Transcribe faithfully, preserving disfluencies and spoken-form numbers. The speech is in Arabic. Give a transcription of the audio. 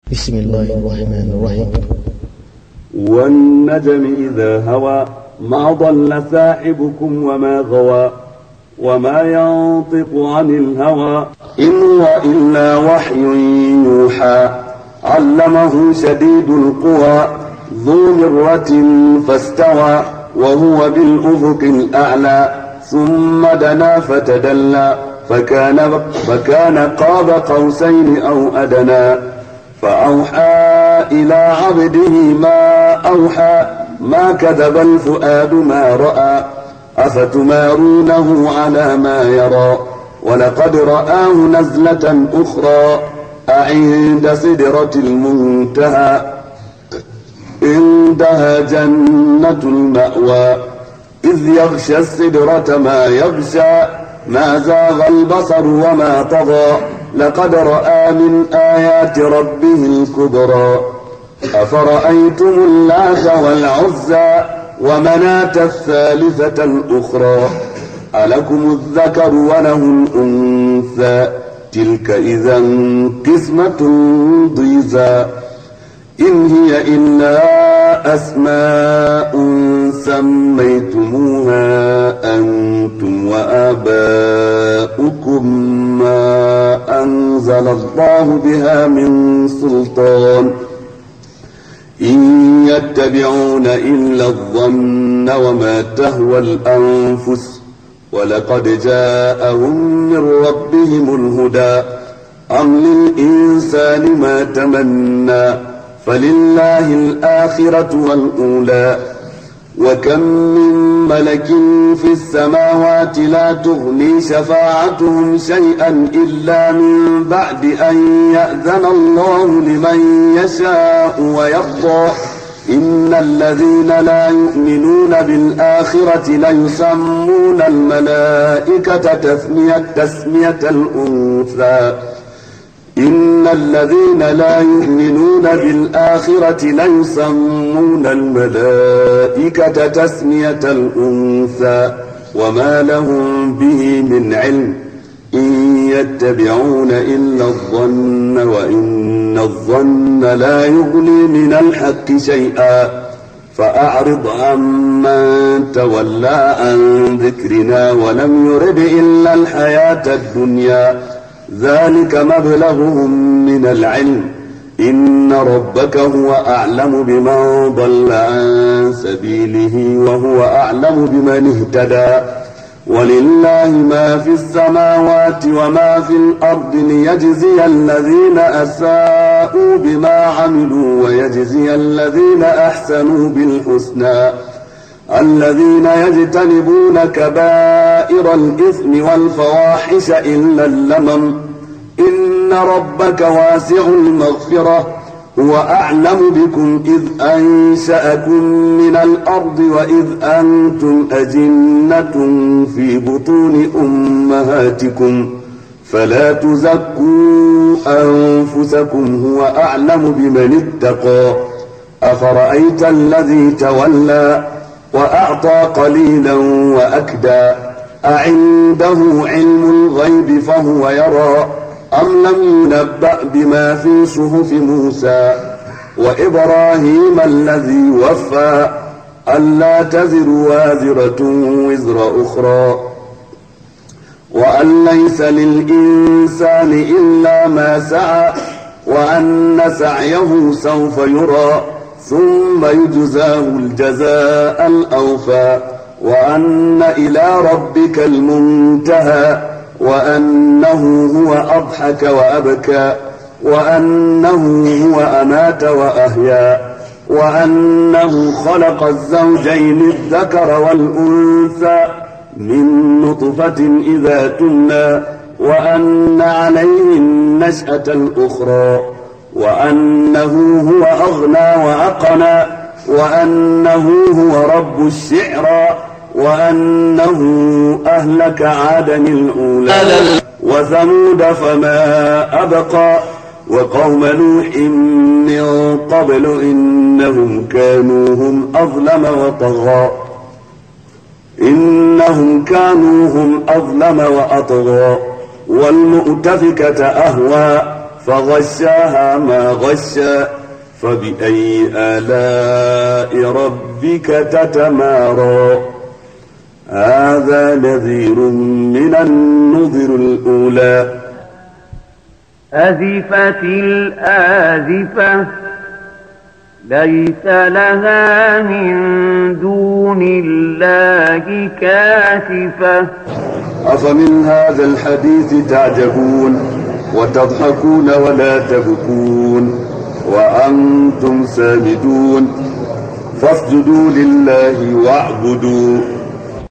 بسم الله الرحمن الرحيم. والنجم إذا هوى ما ضل ساحبكم وما غوى وما ينطق عن الهوى إن هو إلا وحي يوحى علمه شديد القوى ذو مرة فاستوى وهو بالأفق الأعلى ثم دنا فتدلى فكان, فكان قاب قوسين أو أدنى فأوحى إلى عبده ما أوحى ما كذب الفؤاد ما رأى أفتمارونه على ما يرى ولقد رآه نزلة أخرى أعند سدرة المنتهى عندها جنة المأوى إذ يغشى السدرة ما يغشى ما زاغ البصر وما طغى لقد رأى من آيات ربه الكبرى أفرأيتم اللات والعزى ومناة الثالثة الأخرى ألكم الذكر وله الأنثى تلك إذا قسمة ضيزى إن هي إلا أسماء سميتموها أنتم وآباؤكم ما أنزل الله بها من سلطان إن يتبعون إلا الظن وما تهوى الأنفس ولقد جاءهم من ربهم الهدى أم للإنسان ما تمنى فلله الآخرة والأولى وكم من ملك في السماوات لا تغني شفاعتهم شيئا إلا من بعد أن يأذن الله لمن يشاء ويرضى إن الذين لا يؤمنون بالآخرة ليسمون الملائكة تسمية, تسمية الأنثى إن الذين لا يؤمنون بالآخرة ليسمون الملائكة تسمية الأنثى وما لهم به من علم إن يتبعون إلا الظن وإن الظن لا يغني من الحق شيئا فأعرض عمن تولى عن ذكرنا ولم يرد إلا الحياة الدنيا ذلك مبلغهم من العلم إن ربك هو أعلم بمن ضل عن سبيله وهو أعلم بمن اهتدى ولله ما في السماوات وما في الأرض ليجزي الذين أساءوا بما عملوا ويجزي الذين أحسنوا بالحسنى الذين يجتنبون كبائر الإثم والفواحش إلا اللمم إن ربك واسع المغفرة هو أعلم بكم إذ أنشأكم من الأرض وإذ أنتم أجنة في بطون أمهاتكم فلا تزكوا أنفسكم هو أعلم بمن اتقى أفرأيت الذي تولى وأعطى قليلا وأكدى أعنده علم الغيب فهو يرى أم لم ينبأ بما في صحف موسى وإبراهيم الذي وفى ألا تزر وازرة وزر أخرى وأن ليس للإنسان إلا ما سعى وأن سعيه سوف يرى ثم يجزاه الجزاء الأوفى وأن إلى ربك المنتهى وأنه هو أضحك وأبكى وأنه هو أمات وأحيا وأنه خلق الزوجين الذكر والأنثى من نطفة إذا تمنى وأن عليه النشأة الأخرى وأنه هو أغنى وأقنى وأنه هو رب الشعرى وأنه أهلك عادا الأولى وثمود فما أبقى وقوم نوح من قبل إنهم كانوا هم أظلم وطغى إنهم كانوا هم أظلم وأطغى والمؤتفكة أهوى فغشاها ما غشا فبأي آلاء ربك تتمارى هذا نذير من النذر الأولى أزفت الآزفة ليس لها من دون الله كاشفة أفمن هذا الحديث تعجبون وتضحكون ولا تبكون وأنتم سامدون فاسجدوا لله واعبدوا